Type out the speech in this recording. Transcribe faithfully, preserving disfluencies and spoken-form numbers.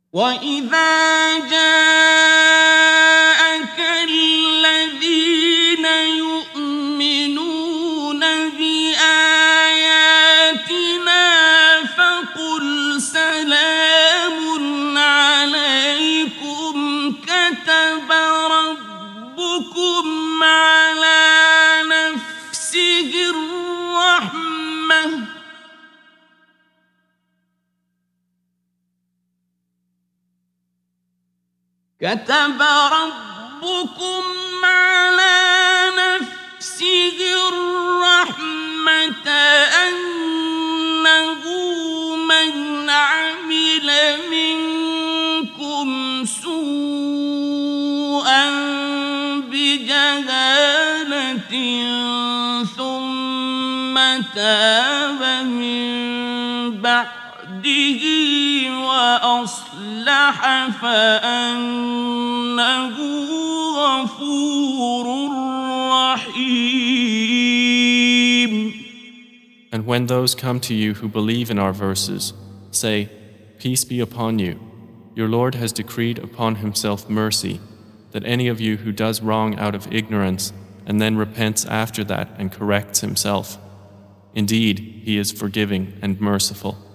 وَإِذَا جَاءَكَ الَّذِينَ يُؤْمِنُونَ بِآيَاتِنَا فَقُلْ سَلَامٌ عَلَيْكُمْ كَتَبَ رَبُّكُمْ عَلَىٰ نَفْسِهِ الرَّحْمَةَ كتب ربكم على نفسه الرحمة أنه من عمل منكم سوءا بجهالة ثم تاب من بعده وأصلح فأنه غفور رحيم. And when those come to you who believe in our verses, say, Peace be upon you. Your Lord has decreed upon himself mercy, that any of you who does wrong out of ignorance and then repents after that and corrects himself. Indeed, he is forgiving and merciful.